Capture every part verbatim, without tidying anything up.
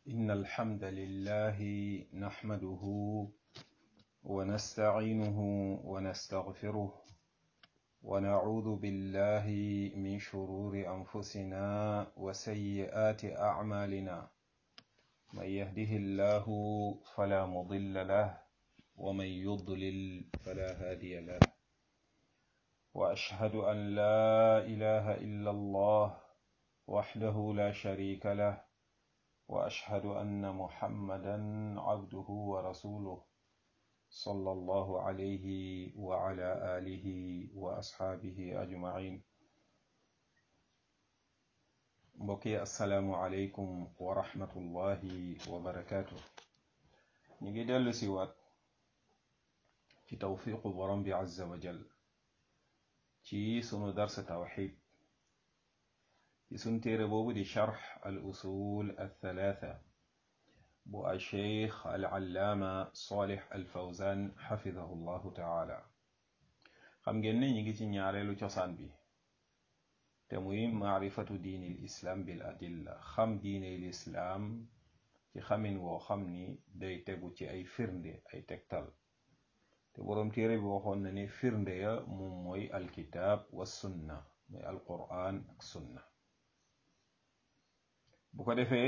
إن الحمد لله نحمده ونستعينه ونستغفره ونعوذ بالله من شرور أنفسنا وسيئات أعمالنا من يهده الله فلا مضل له ومن يضلل فلا هادي له وأشهد أن لا إله إلا الله وحده لا شريك له وأشهد أن محمدا عبده ورسوله صلى الله عليه وعلى آله وأصحابه أجمعين. بقي السلام عليكم ورحمة الله وبركاته. نجد سوات في توفيق برم عز وجل في سنو درس توحيد في سن تيري بوبو دي شرح الأصول الثلاثة بو الشيخ العلامة صالح الفوزان حفظه الله تعالى. خم جنة نيجي تي ñaarelu ciosan bi te muy ma'rifatu diini l'islam bil adilla xam diine l'islam ci xamin woo xam ni day tegu ci ay firnde ay tegtal te borom téere bi waxoon na ni firnde ya moom mooy alkitab wa sunna mooy alquran ak sunna. bu ko defee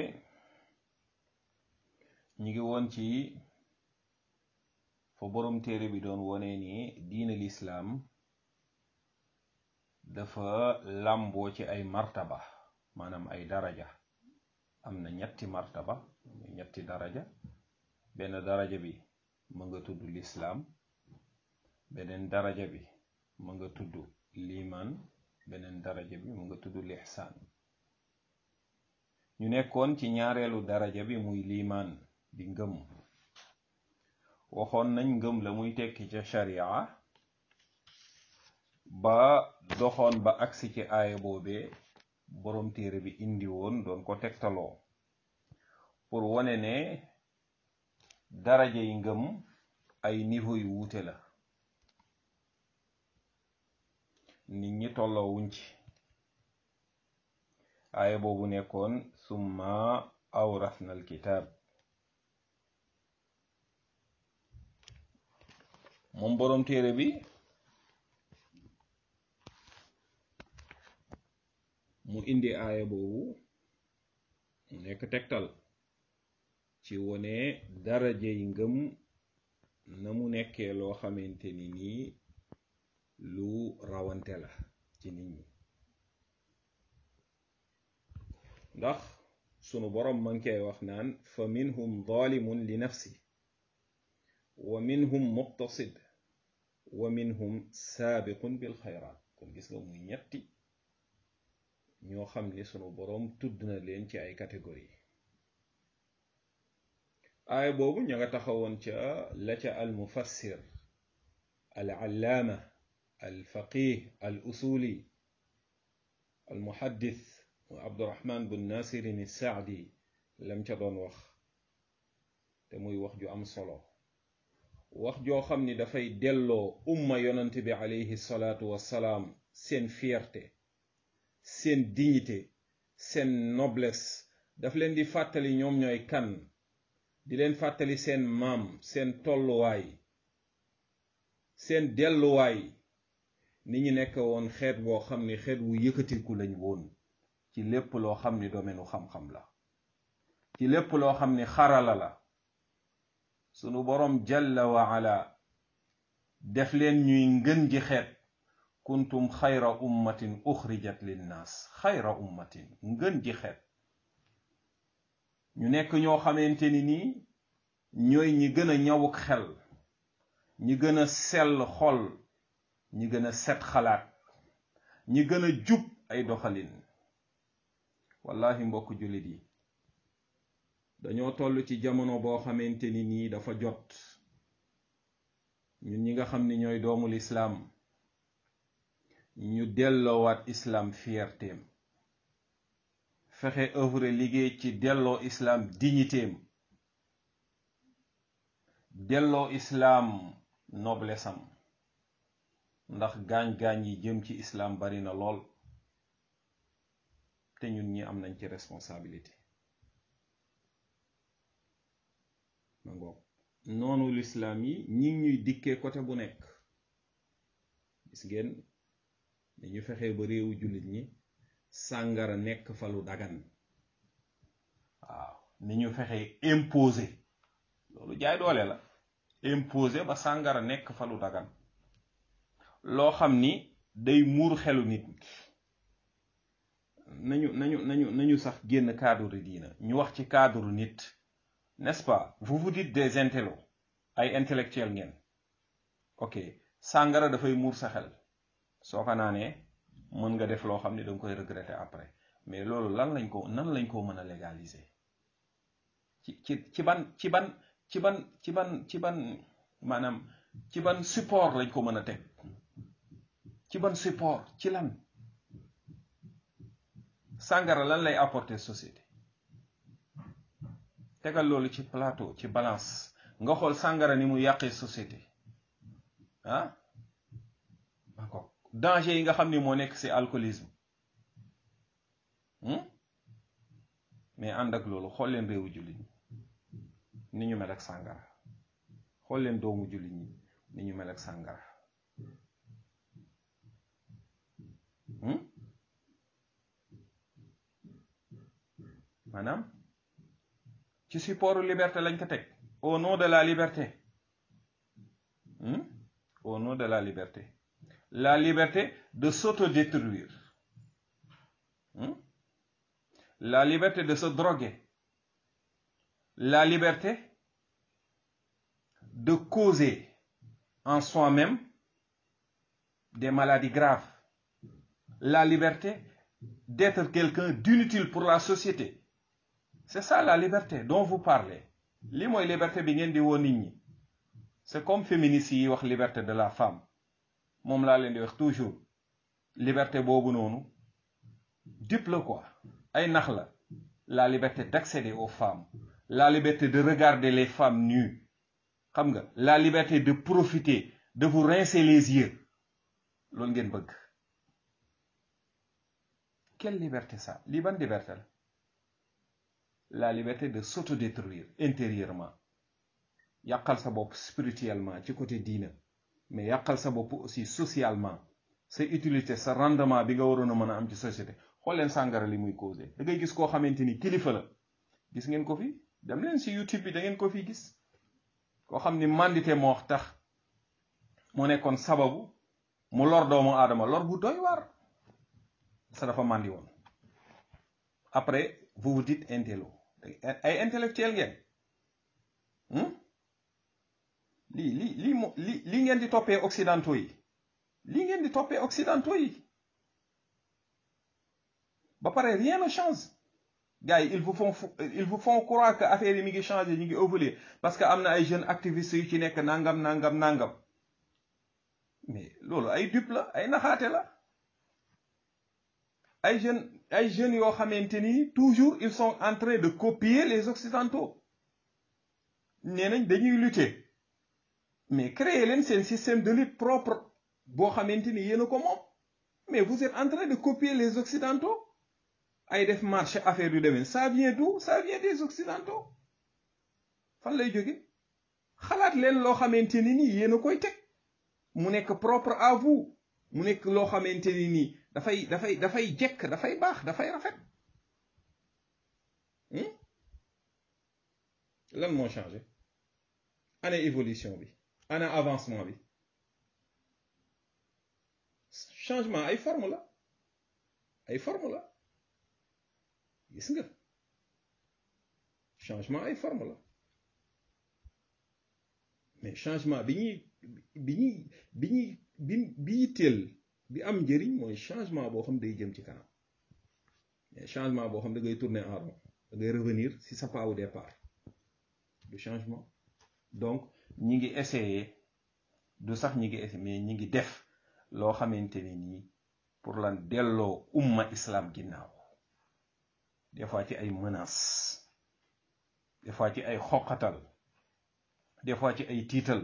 ñi ngi woon ci fa borom téere bi doon wone ni diine l'islam dafa làmboo ci ay martaba maanaam ay daraja am na ñetti martaba ñetti daraja benn daraja bi ma nga tudd l'islam beneen daraja bi ma nga tudd liman beneen daraja bi ma nga tudd l'ihsan. ñu nekkoon ci ñaareelu daraja bi muy liman di ngëm waxoon nañ ngëm la muy tekki ca sharia ba doxoon ba agsi ci aaya boobee borom téere bi indi woon doon ko tegtaloo pour wone ne daraja yi ngëm ay niveau yu wuute la nit ñi tolloo wuñ ci. aaya boobu nekkoon summa awrasna alkitab moom boroom téere bi mu indi aaya boobu mu nekk tegtal ci wone daraja yi ngëm na mu nekkee loo xamante ni nii lu rawante la ci nit ñi ndax sunu boroom man koy wax naan fa minhum zalimun li nafsi wa minhum muqtasid wa minhum saabiqun bil xayraat. kon gis nga muy ñetti ñoo xam ni sunu boroom tudd na leen ci ay catégorie. aaya boobu ña nga taxawoon ca la ca al mufassir al allaama al faqih al usuli al muhaddis Abdurrahman bun Nasirin Saadi lam ca doon wax te muy wax ju am solo wax joo xam ni dafay delloo umma yonent bi alayhi salaatu wassalaam seen fierté seen dignité seen noblesse daf leen di fàttali ñoom ñooy kan di leen fàttali seen maam seen tolluwaay seen delluwaay ni ñu nekk woon xeet boo xam ni xeet wu yëkkatiku lañ woon ci lépp loo xam ni domaine xam-xam la ci lépp loo xam ni xarala la sunu boroom jalla wa ala def leen ñuy ngën ji xeet kuntum xayra ummatin uxrijat linnaas xayra ummatin ngën ji xeet ñu nekk ñoo xamante ni nii ñooy ñi gën a ñawuk xel ñi gën a sell xol ñi gën a set xalaat ñi gën a jub ay doxalin. wallahi mbokk jullit yi dañoo toll ci jamono boo xamante ni nii dafa jot ñun ñi nga xam ni ñooy doomul islaam ñu delloowaat islaam fiertéem fexe œuvre liggéey ci delloo islaam dignitéem delloo islaam noblesse am ndax gaañ-gaañ yi jëm ci islaam bari na lool te ñun ñi am nañ ci responsabilité. ma ngoog noonu lislaam yi ñi ngi ñuy dikkee côté bu nekk. gis ngeen ni ñu fexee ba réewu jullit ñi sàngara nekk fa lu dagan waaw ni ñu fexee imposer loolu jaay doole la imposer ba sàngara nekk fa lu dagan loo xam ni day muur xelu nit nañu nañu nañu nañu sax génn cadre diina ñu wax ci cadre nit, n'est-ce pas? Vous vous dites des intellos ay intellectuels ngeen, ok sàngara dafay muur sa xel soo ko naanee mën nga def loo xam ne danga koy regretter après, mais loolu lan lañ ko nan lañ ko mën a légaliser ci ci ci ban ci ban ci ban ci ban ci ban maanaam ci ban support lañ ko mën a teg, ci ban support, ci lan? sàngara lan lay apporter société? tegal loolu ci plateau, ci balance, nga xool sàngara ni mu yàqee société ah d'accord danger yi nga xam ni moo nekk ci alcoolisme mais ànd ak loolu xool leen réewu jullit ñi ni ñu mel ak sàngara, xool leen doomu jullit ñi ni ñu mel ak sàngara. maanaam ci support liberté lañ ko teg, au nom de la liberté, hmm? au nom de la liberté, la liberté de s'autodétruire, hmm? la liberté de se droguer, la liberté de causer en soi-même des maladies graves, la liberté d'être quelqu'un d'inutile pour la société. C'est ça la liberté dont vous parlez. Li mooy liberté bi ngeen di woo nit ñi. C'est comme féministes yi wax liberté de la femme. moom laa leen di wax toujours liberté boobu noonu dupe la quoi, ay nax la. La liberté d'accéder aux femmes, la liberté de regarder les femmes nues, xam nga, la liberté de profiter, de vous rincer les yeux. loolu ngeen bëgg. Quelle liberté ça? Lii ban liberté la? La liberté de s'autodétruire intérieurement, yàqal sa bopp spirituellement ci côté diina, mais yàqal sa bopp aussi socialement, sa utilité, sa rendement bi nga waroon a mën a am ci société. xool leen sàngara li muy causé, da ngay gis koo xamante ni kilifa la, gis ngeen ko fi, dem leen si YouTube bi da ngeen ko fi gis, koo xam ni mandité moo tax mu nekkoon sababu mu lor doomu aadama lor bu doy waar, sa dafa mandi woon. Après vous vous dites intello, ay intellectuel ngeen, lii lii lii mo li lii ngeen di toppee occidentaux yi, lii ngeen di toppee occidentaux yi. ba pare rien ne change. gars yi ils vous font ils vous font croire que affaire yi mi ngi changer, ñu ngi évoluer parce que am na ay jeunes activistes yu ci nekk nangam nangam nangam, mais loolu ay dupe la, ay naxaate la. ay jeunes ay jeunes yoo xamante ni toujours ils sont en train de copier les occidentaux. nee nañ dañuy lutter, mais créer leen seen système de lutte propre boo xamante ni yéen a ko moom, mais vous êtes en train de copier les occidentaux. ay def marché affaire yu demee, ça vient d'où? Ça vient des occidentaux. fan lay jóge? xalaat leen loo xamante ni nii yéen a koy teg mu nekk propre à vous, mu nekk loo xamante ni nii dafay dafay dafay jekk, dafay baax, dafay rafet. lan moo changé? ana évolution bi, ana avancement bi? changement ay forme la, ay forme la. gis nga changement ay forme la, mais changement bi ñuy bi ñuy bi ñuy bi bi yitteel bi am njëriñ mooy changement boo xam day jëm ci kanam, mais changement boo xam da ngay tourner en rond, da ngay revenir si sa pas au départ, du changement. Donc ñi ngi essayer, du sax ñi ngi essayer, mais ñi ngi def loo xamante ni nii pour lan delloo umma islam ginnaaw. des fois ci ay menaces, des fois ci ay xoqatal, des fois ci ay tiital,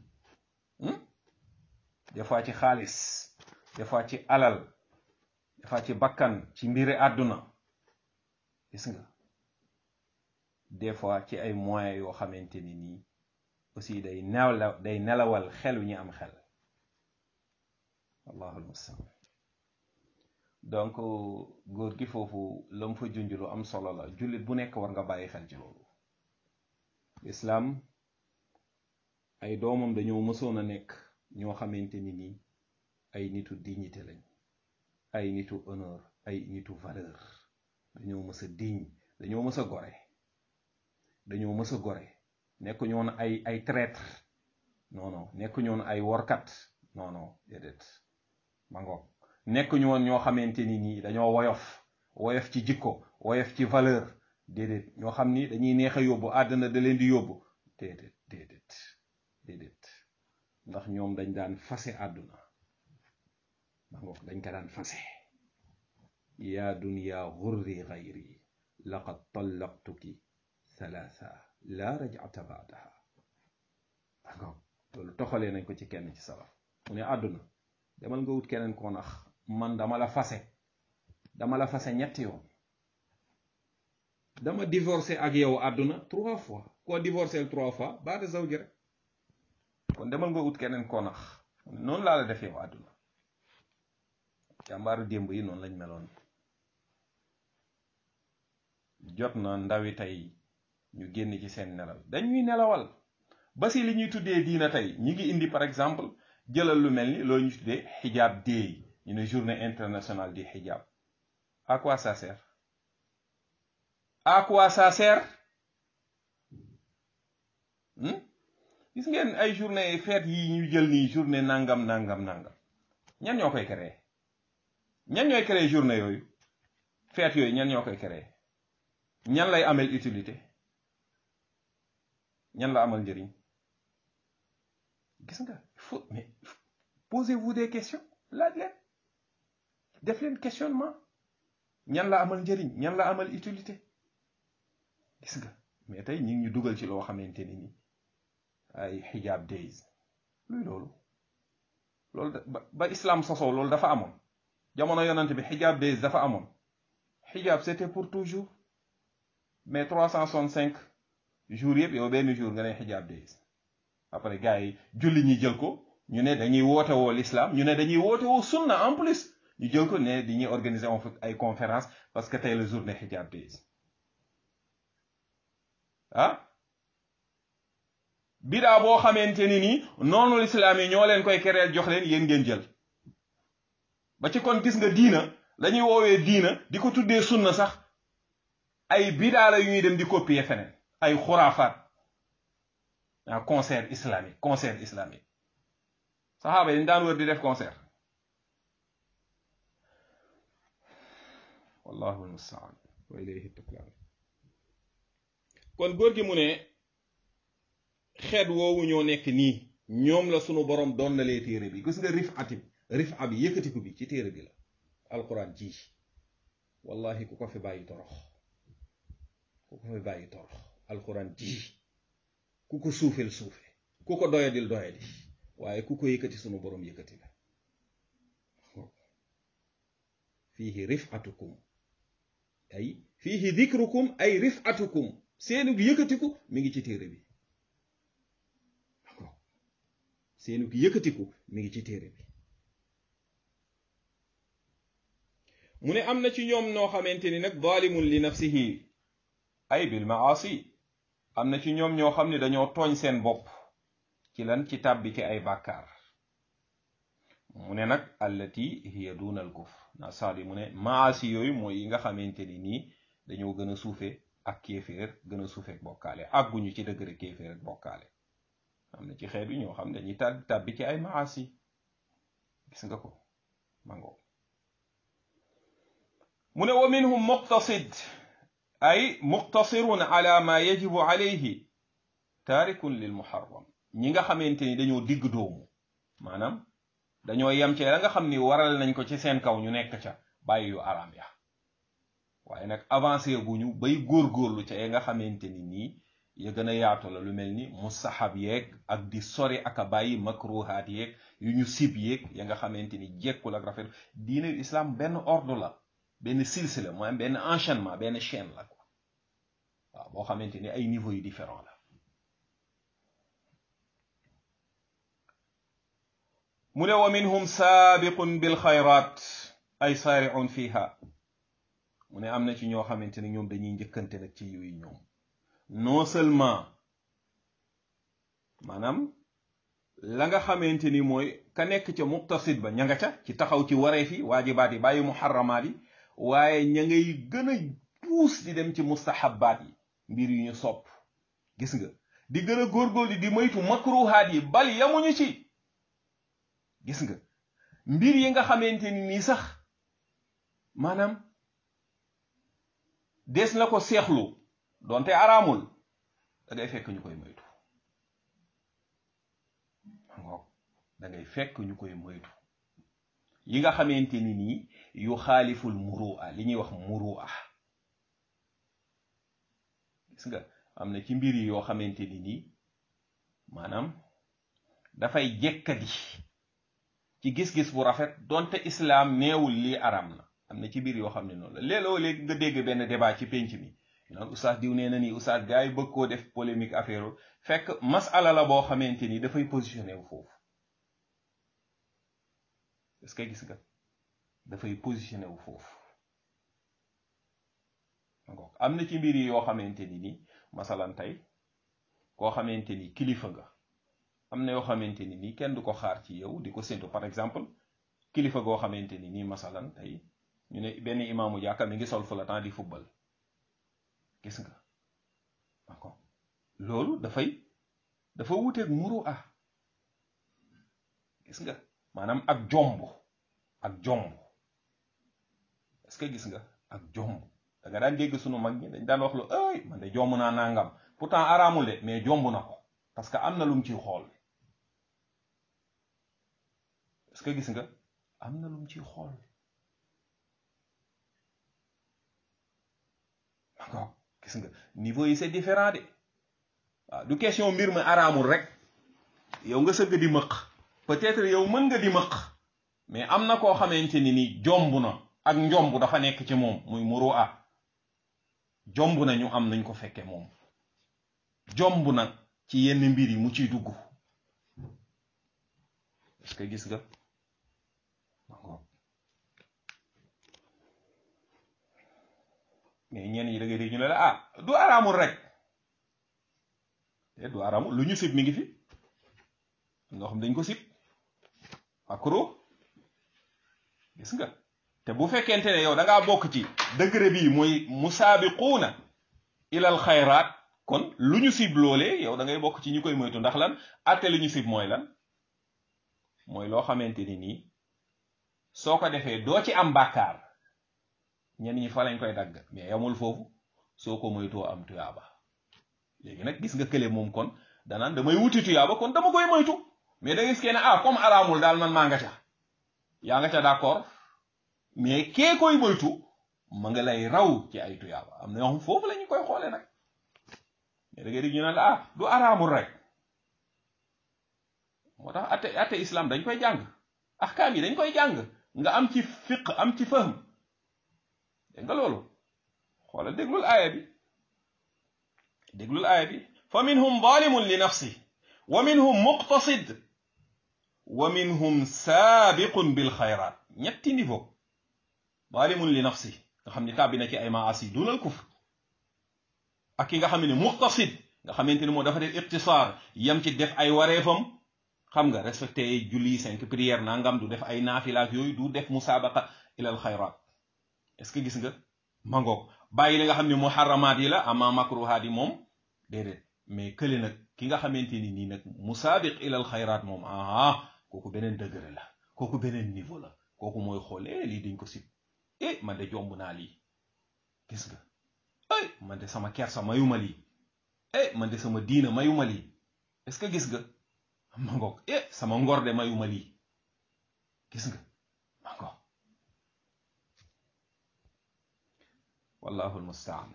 des fois ci xaalis, des fois ci alal, des fois ci bakkan, ci mbiri àdduna. gis nga des fois ci ay moyens yoo xamante ni nii aussi day nelaw day nelawal xelu ñi am xel allahul mustaan. donc góor gi foofu la mu fa junj lu am solo la, jullit bu nekk war nga bàyyi xel ci loolu. islaam ay doomam dañoo mësoon a nekk ñoo xamante ni nii ay nitu dignité lañ, ay nitu honneur, ay nitu valeur. dañoo mës a digne, dañoo mës a gore, dañoo mës a gore nekk ñoon ay ay traître, non non nekk ñoon ay workat, non non déedéet ma ngoog. nekk ñoon ñoo xamante ni nii dañoo woyof woyof ci jikko, woyof ci valeur, déedéet ñoo xam ni dañuy neex a yóbbu, àddina da leen di yóbbu, déedéet déedéet déedéet. ndax ñoom dañ daan fase àdduna, ma ngoog dañ ko daan fase. yaa dunya gurri gayri laqad tallaqtuki thalatha la raj'ata ba'daha. ma ngoog loolu toxalee nañ ko ci kenn ci salaf mu ne àdduna demal nga wut keneen koo nax, man dama la fase dama la fase ñetti yoon, dama divorcé ak yow àdduna trois fois. koo divorcé trois fois baada zawji rek, kon demal nga wut keneen koo nax. noonu laa la def yow àdduna. jàmbaaru démb yi noonu lañ meloon. jot na ndawi tey ñu génn ci seen nelaw, dañuy nelawal ba si li ñuy tuddee diina tey ñi ngi indi par exemple jëlal lu mel ni loolu ñu tuddee hijab day, ñu ne journée internationale du hijab. à quoi ça sert? à quoi ça sert? gis ngeen ay journée fête yi ñu jël nii, journée nangam nangam nangam, ñan ñoo koy créé? ñan ñooy créé journée yooyu fête yooyu? ñan ñoo koy créé? ñan lay amal utilité? ñan la amal njëriñ? gis nga faut mais posez-vous des questions, laaj leen, def leen questionnement. ñan la amal njëriñ, ñan la amal utilité? gis nga mais tey ñu ngi ñu dugal ci loo xamante ni ni ay hijab days. luy loolu? loolu ba ba islam sosoo loolu dafa amoon. jamono yonent bi hijab days dafa amoon. hijab c'était pour toujours, mais trois cent soixante-cinq jours yëpp yow benn jour nga ne hijab days. après gars yi julli ñi jël ko, ñu ne dañuy woote woo l'islam, ñu ne dañuy woote woo sunna en plus, ñu jël ko ne dañuy organiser on fait ay conférence parce que tey la journée hijab days. ah bidaa boo xamante ni nii noonu l'islam yi ñoo leen koy kereel jox leen, yéen ngeen jël ba ci. kon gis nga diina lañuy woowee diina di ko tuddee sunna sax ay bidaa la yu ñuy dem di copier feneen, ay xuraafaat. ah concert islamique, concert islamique. saxaaba yi dañ daan wër di def concert. wallahu almustaan wa ilayhi tuklaan. kon góor gi mu ne xeet woowu ñoo nekk nii, ñoom la sunu borom doon na lee téere bi. gis nga rif atib rif ab yëkkatiku bi ci téere bi la. alquran ji wallahi ku ko fi bàyyi torox, ku ko fi bàyyi torox. alquran ji ku ko suufeel suufe, ku ko doyadil doyadi, waaye ku ko yëkkati sunu borom yëkkati la. fiihi rifatukum ay fiihi dikrukum ay rifatukum, seenu yëkkatiku mi ngi ci téere bi. seenu yëkkatiku mi ngi ci téere bi. mu ne am na ci ñoom noo xamante ni nag zalimun li nafsihi ay bil maasi, am na ci ñoom ñoo xam ne dañoo tooñ seen bopp ci lan? ci tàbbi ci ay bàkkaar. mu ne nag allati hiya duna al kufr na saali mu ne maasi yooyu mooy yi nga xamante ni nii dañoo gën a suufe ak kéeféer, gën a suufe ak bokkaale, àgguñu ci dëgg kéeféer ak bokkaale. am na ci xeet bi ñoo xam ne dañuy tàbbi tàbbi ci ay maasi. gis nga ko mango. mu ne wa minhum muqtasid ay muqtasirun ala ma yajibu alayhi taarikun lil muharram. ñi nga xamante ni dañoo digg doomu, maanaam dañoo yem ci la nga xam ni waral nañ ko ci seen kaw, ñu nekk ca bàyyi yu araam ya, waaye nag avancé guñu bay góorgóorlu ca ya nga xamante ni nii ya gën a yaatu la, lu mel ni mustahab yeeg ak di sori ak a bàyyi makruhaat yeeg yu ñu sib yeeg ya nga xamante ni jekkul ak rafet. diine islam benn ordre la, benn silsila, mooy benn enchaînement, benn chaîne la quoi. waaw boo xamante ni ay niveau yu différent la mu ne wa minhum saabiqun bil xayraat ay saari'un fiha mu ne am na ci ñoo xamante ne ñoom dañuy njëkkante nag ci yiw yi ñoom non seulement maanaam la nga xamante ni mooy ka nekk ca muqtasid ba ña nga ca ci taxaw ci wareef yi waajibaat yi bàyyi muharramaat yi waaye ña ngay gën a puus di dem ci mustahabaat yi mbir yu ñu sopp gis nga di gën a góorgóorlu di moytu makruhaat yi bal yamuñu ci gis nga mbir yi nga xamante ni nii sax maanaam des na ko seexlu donte araamul da ngay fekk ñu koy moytu da ngay fekk ñu koy moytu yi nga xamante ni nii yu xaaliful murua li ñuy wax murua gis nga am na ci mbir yi yoo xamante ni nii maanaam dafay jekkadi ci gis-gis bu rafet donte islaam neewul lii araam na am na ci biir yoo xam ne noonu la léeg-léeg léegi nga dégg benn débat ci penc mi naan oustaz diw nee na nii oustaz gars yi bëgg koo def polémique affaire fekk masala la boo xamante ni dafay positionné wu foofu est-ce que gis nga dafay positionné wu foofu am na ci mbir yi yoo xamante ni nii masalan tey koo xamante ni kilifa nga am na yoo xamante ni nii kenn du ko xaar ci yow di ko séntu par exemple kilifa goo xamante ni nii masalan tey ñu ne benn imaamu jàkka mi ngi sol fulatan di football gis nga d'accord loolu dafay dafa wuteeg muru ah gis nga maanaam ak jomb ak jomb est-ce que gis nga ak jomb da nga daan dégg sunu mag ñi dañ daan wax lu ay man de jomb naa nangam pourtant araamul de mais jomb na ko parce que am na lu mu ciy xool est-ce que gis nga am na lu mu ciy xool d'accord gis nga niveau yi c'est différent de waaw du question mbir mi araamul rek yow nga sëgg di mëq peut-être yow mën nga di mëq mais am na koo xamante ni ni jomb na ak njomb dafa nekk ci moom muy muru a jomb na ñu am nañ ko fekke moom jomb na ci yenn mbir yi mu ciy dugg est-ce que gis nga mais ñenn ñi da ngay dégg ñu ne la ah du araamul rek te du araamul lu ñu sib mi ngi fi nga xam dañ ko sib akro gis nga te bu fekkente ne yow da ngaa bokk ci degré bii mooy musaabiquuna ilal xayraat kon lu ñu sib loolee yow da ngay bokk ci ñu koy moytu ndax lan atte lu ñu sib mooy lan mooy loo xamante ni nii soo ko defee doo ci am bàkkaar ñenn ñi fa lañ koy dagg mais yamul foofu soo ko moytoo am tuyaaba léegi nag gis nga kële moom kon danaan damay wuti tuyaaba kon dama koy moytu mais da gis kenn ah comme araamul daal man maa nga ca yaa nga ca d'accord mais kee koy moytu ma nga lay raw ci ay tuyaaba am na yoo xam foofu la ñu koy xoolee nag mais da ngay dégg ñu naan la ah du araamul rek moo tax atte atte islam dañ koy jàng ahkaam yi dañ koy jàng nga am ci fiq am ci fahm dégg nga loolu xoolal déglul aaya bi déglul aaya bi fa minhum zalimun li nafsi wa minhum muqtasid wa minhum saabiqun bil xayraat ñetti niveau zalimun li nafsi nga xam ni tàbbi na ci ay maasi dunal kufr ak ki nga xam ne muqtasid nga xamante ni moo dafa def iqtisaar yam ci def ay wareefam xam nga respecté julli cinq prières nangam du def ay naafilaak yooyu du def musaabaqa ilal xayraat est-ce que gis nga mangoog bàyyi li nga xam ne muharramaat yi la ama makruhaat yi moom déedéet mais kële nag ki nga xamante ni nii nag musaabiq ilal xayraat moom aha kooku beneen degré la kooku beneen niveau la kooku mooy xoolee lii dañ ko sib eh man de jomb naa lii gis nga ay man de sama kersa mayuma lii eh man de sama diina mayuma lii est-ce que gis nga mangoog eh sama ngor de mayuma lii gis nga mangoog wallahu almustaan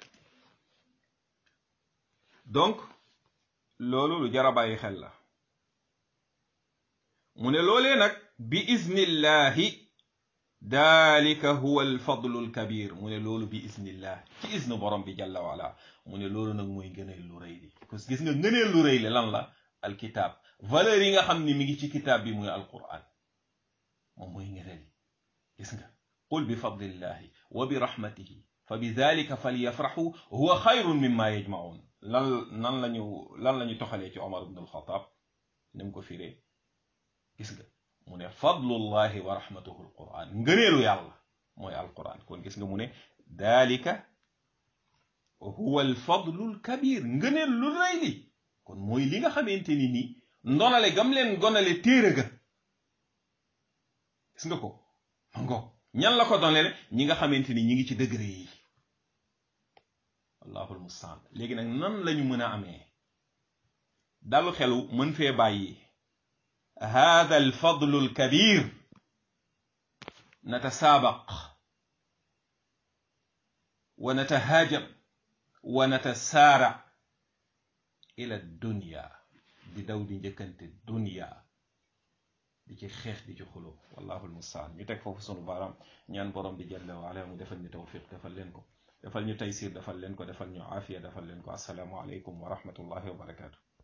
donc loolu lu jara bàyyi xel la mu ne loolee nag bi iznillahi dalika huwa alfadlu alkabir mu ne loolu bi iznillah ci iznu borom bi jalla wala mu ne loolu nag mooy ngëneel lu rëy li parce que gis nga ngëneel lu rëy li lan la alkitab valeur yi nga xam ni mi ngi ci kitab bi muy alquran moom mooy ngëneel yi gis nga qul bi fadlillahi wa bi rahmatihi fa bi dalika falyafrahu huwa xayrun mimma yajmaun lan nan lañu lan lañu toxalee ci Omar ibn al-Khattab ni mu ko firee gis nga mu ne fadlullahi wa rahmatuhu alquran ngëneelu yàlla mooy alquran kon gis nga mu ne dalika huwa alfadlu alkabir ngëneel lu rëy li kon mooy li nga xamante ni nii ndonale gam leen gonale téere ga gis nga ko ma ngo ñan la ko donale ñi nga xamante ni ñi ngi ci degré yi allahul mustaan léegi nag nan lañu mën a amee dalu xelu mën fee bàyyi هذا الفضل الكبير نتسابق ونتهاجم ونتسارع إلى الدنيا بدو دي njëkkante الدنيا di ci xeex di ci xuloo wallahu almustaan ñu teg foofu sunu baaraam ñaan borom bi jalla wa ala mu defal ñu tawfiq defal leen ko defal ñu taysir defal leen ko defal ñu aafiya defal leen ko assalaamu aleykum wa rahmatullahi wa barakaatu